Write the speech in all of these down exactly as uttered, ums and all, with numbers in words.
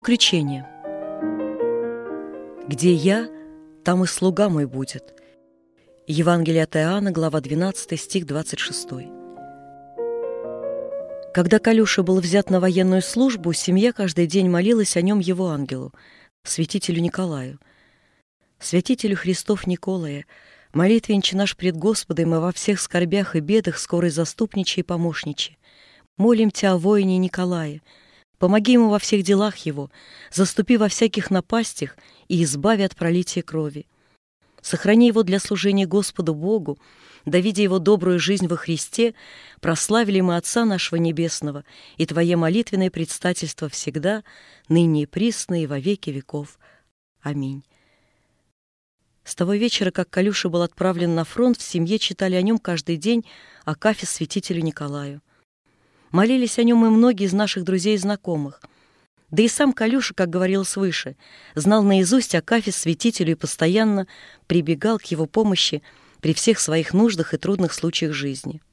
Заключение. «Где я, там и слуга мой будет». Евангелие от Иоанна, глава двенадцатая, стих двадцать шестой. Когда Калюша был взят на военную службу, семья каждый день молилась о нем его ангелу, святителю Николаю. Святителю Христов Николае, молитвенниче наш пред Господом и во всех скорбях и бедах скорой заступниче и помощниче. Молим Тя о воине Николае. Помоги ему во всех делах его, заступи во всяких напастях и избави от пролития крови. Сохрани его для служения Господу Богу, да, видя его добрую жизнь во Христе, прославили мы Отца нашего Небесного и Твое молитвенное предстательство всегда, ныне и присно и во веки веков. Аминь. С того вечера, как Калюша был отправлен на фронт, в семье читали о нем каждый день акафист святителю Николаю. Молились о нем и многие из наших друзей и знакомых. Да и сам Калюша, как говорил свыше, знал наизусть акафист святителю и постоянно прибегал к его помощи при всех своих нуждах и трудных случаях жизни.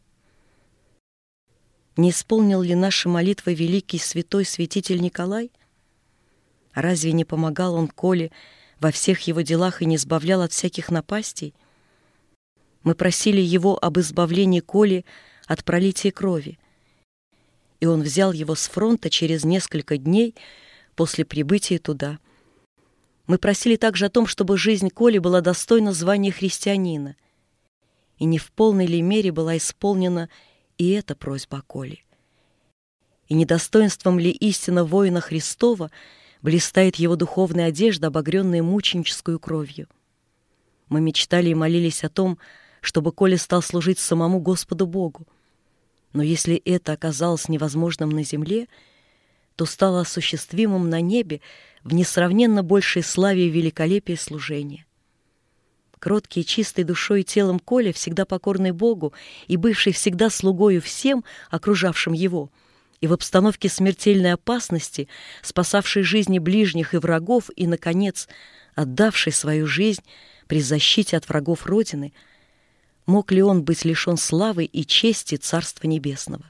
Не исполнил ли наши молитвы великий святой святитель Николай? Разве не помогал он Коле во всех его делах и не избавлял от всяких напастей? Мы просили его об избавлении Коли от пролития крови, и он взял его с фронта через несколько дней после прибытия туда. Мы просили также о том, чтобы жизнь Коли была достойна звания христианина, и не в полной ли мере была исполнена и эта просьба о Коле. И недостоинством ли истинно воина Христова блистает его духовная одежда, обогренная мученическую кровью. Мы мечтали и молились о том, чтобы Коля стал служить самому Господу Богу. Но если это оказалось невозможным на земле, то стало осуществимым на небе в несравненно большей славе и великолепии служения. Кроткий и чистой душой и телом Коля, всегда покорный Богу и бывший всегда слугою всем, окружавшим его, и в обстановке смертельной опасности, спасавший жизни ближних и врагов, и, наконец, отдавший свою жизнь при защите от врагов Родины, мог ли он быть лишен славы и чести Царства Небесного?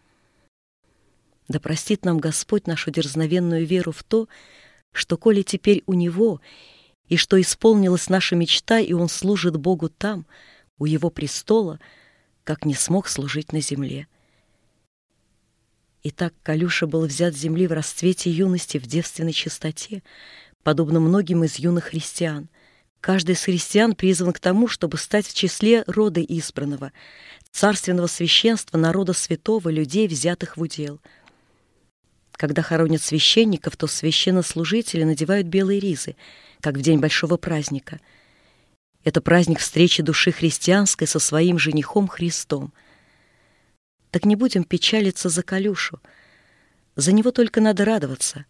Да простит нам Господь нашу дерзновенную веру в то, что коли теперь у Него, и что исполнилась наша мечта, и Он служит Богу там, у Его престола, как не смог служить на земле. Итак, Калюша был взят с земли в расцвете юности, в девственной чистоте, подобно многим из юных христиан. Каждый из христиан призван к тому, чтобы стать в числе рода избранного, царственного священства, народа святого, людей, взятых в удел. Когда хоронят священников, то священнослужители надевают белые ризы, как в день большого праздника. Это праздник встречи души христианской со своим женихом Христом. Так не будем печалиться за Калюшу. За него только надо радоваться.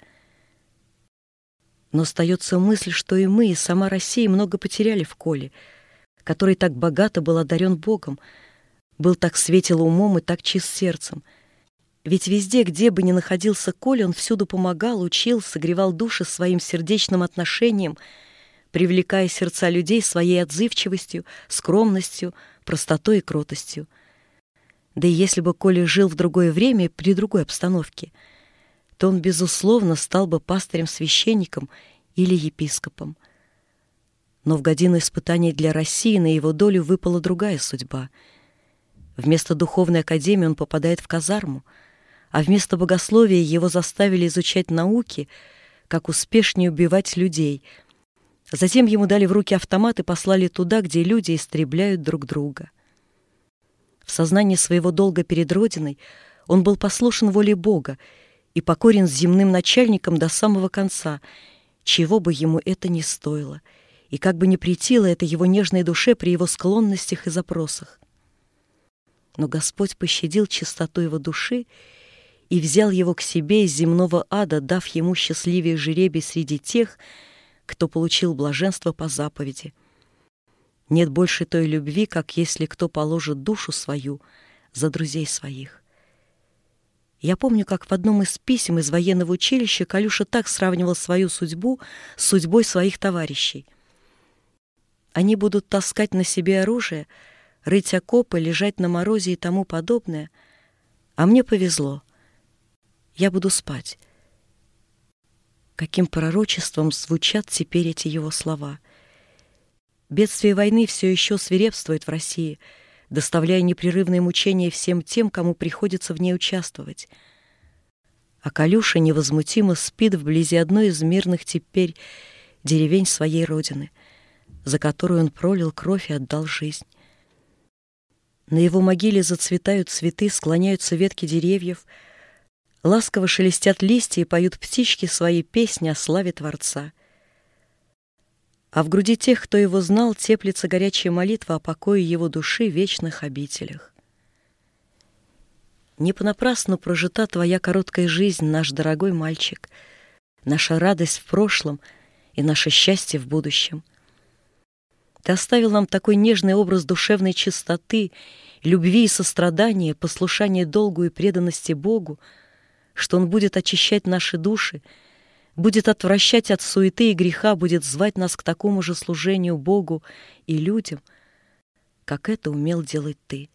Но остается мысль, что и мы, и сама Россия много потеряли в Коле, который так богато был одарен Богом, был так светел умом и так чист сердцем. Ведь везде, где бы ни находился Коля, он всюду помогал, учил, согревал души своим сердечным отношением, привлекая сердца людей своей отзывчивостью, скромностью, простотой и кротостью. Да и если бы Коля жил в другое время, при другой обстановке, то он, безусловно, стал бы пастырем-священником или епископом. Но в годину испытаний для России на его долю выпала другая судьба. Вместо духовной академии он попадает в казарму, а вместо богословия его заставили изучать науки, как успешнее убивать людей. Затем ему дали в руки автомат и послали туда, где люди истребляют друг друга. В сознании своего долга перед Родиной он был послушен воле Бога и покорен земным начальником до самого конца, чего бы ему это ни стоило, и как бы ни претило это его нежной душе при его склонностях и запросах. Но Господь пощадил чистоту его души и взял его к себе из земного ада, дав ему счастливее жеребий среди тех, кто получил блаженство по заповеди. Нет больше той любви, как если кто положит душу свою за друзей своих. Я помню, как в одном из писем из военного училища Калюша так сравнивал свою судьбу с судьбой своих товарищей. Они будут таскать на себе оружие, рыть окопы, лежать на морозе и тому подобное, а мне повезло. Я буду спать. Каким пророчеством звучат теперь эти его слова. Бедствие войны все еще свирепствует в России, доставляя непрерывные мучения всем тем, кому приходится в ней участвовать. А Калюша невозмутимо спит вблизи одной из мирных теперь деревень своей родины, за которую он пролил кровь и отдал жизнь. На его могиле зацветают цветы, склоняются ветки деревьев, ласково шелестят листья и поют птички свои песни о славе Творца. А в груди тех, кто его знал, теплится горячая молитва о покое его души в вечных обителях. Не понапрасну прожита твоя короткая жизнь, наш дорогой мальчик, наша радость в прошлом и наше счастье в будущем. Ты оставил нам такой нежный образ душевной чистоты, любви и сострадания, послушания долгу и преданности Богу, что Он будет очищать наши души, будет отвращать от суеты и греха, будет звать нас к такому же служению Богу и людям, как это умел делать ты.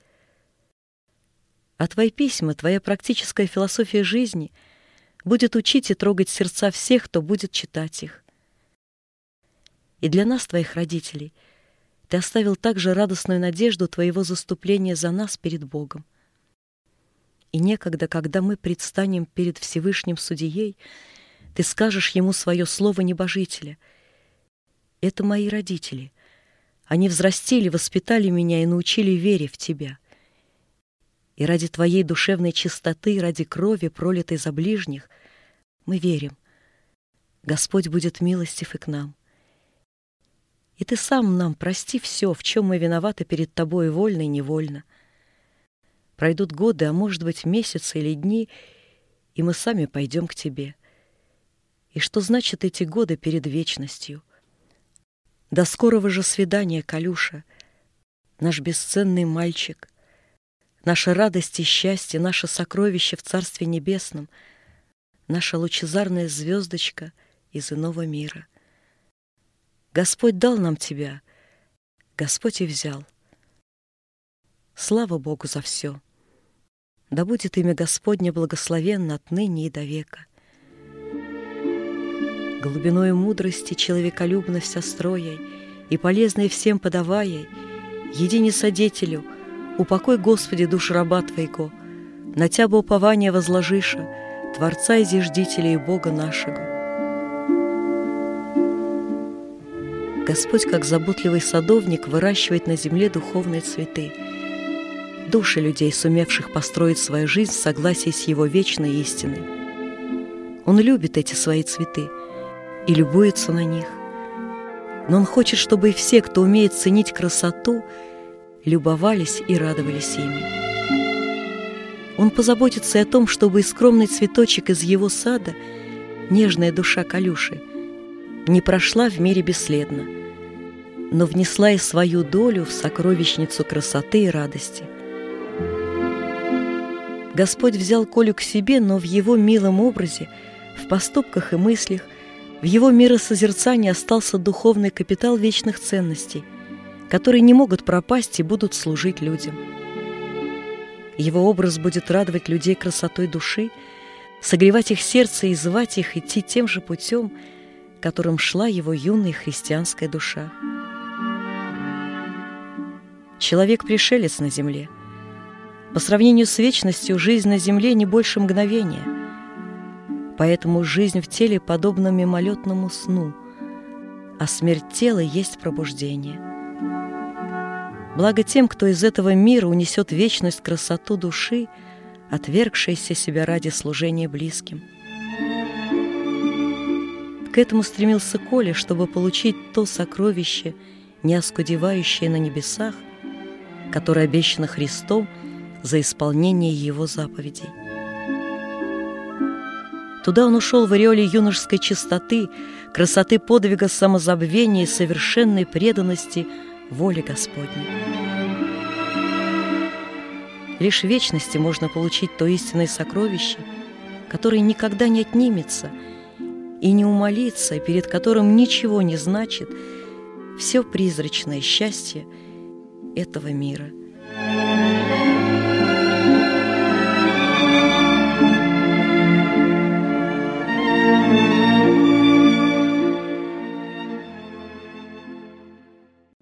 А твои письма, твоя практическая философия жизни будет учить и трогать сердца всех, кто будет читать их. И для нас, твоих родителей, ты оставил также радостную надежду твоего заступления за нас перед Богом. И некогда, когда мы предстанем перед Всевышним Судьей, ты скажешь ему свое слово небожителя. Это мои родители. Они взрастили, воспитали меня и научили вере в тебя. И ради твоей душевной чистоты, ради крови, пролитой за ближних, мы верим. Господь будет милостив и к нам. И ты сам нам прости все, в чем мы виноваты перед тобой, вольно и невольно. Пройдут годы, а может быть месяцы или дни, и мы сами пойдем к тебе. И что значат эти годы перед вечностью? До скорого же свидания, Калюша, наш бесценный мальчик, наша радость и счастье, наше сокровище в Царстве Небесном, наша лучезарная звездочка из иного мира. Господь дал нам тебя, Господь и взял. Слава Богу за все. Да будет имя Господне благословенно отныне и до века. Глубиною мудрости человеколюбно вся строяй, и полезной всем подавая, едине содетелю, упокой, Господи, душ раба Твоего, на Тябо упование возложиша, Творца и зиждителя и Бога нашего. Господь, как заботливый садовник, выращивает на земле духовные цветы, души людей, сумевших построить свою жизнь в согласии с Его вечной истиной. Он любит эти свои цветы и любуется на них, но Он хочет, чтобы и все, кто умеет ценить красоту, любовались и радовались ими. Он позаботится и о том, чтобы и скромный цветочек из Его сада, нежная душа Калюши, не прошла в мире бесследно, но внесла и свою долю в сокровищницу красоты и радости. Господь взял Колю к себе, но в его милом образе, в поступках и мыслях, в его миросозерцании остался духовный капитал вечных ценностей, которые не могут пропасть и будут служить людям. Его образ будет радовать людей красотой души, согревать их сердце и звать их идти тем же путем, которым шла его юная христианская душа. Человек-пришелец на земле. По сравнению с вечностью, жизнь на земле не больше мгновения. Поэтому жизнь в теле подобна мимолетному сну, а смерть тела есть пробуждение. Благо тем, кто из этого мира унесет вечность красоту души, отвергшейся себя ради служения близким. К этому стремился Коля, чтобы получить то сокровище, не оскудевающее на небесах, которое обещано Христом за исполнение Его заповедей. Туда он ушел в ореоле юношеской чистоты, красоты подвига самозабвения и совершенной преданности воле Господней. Лишь в вечности можно получить то истинное сокровище, которое никогда не отнимется и не умолится, перед которым ничего не значит все призрачное счастье этого мира.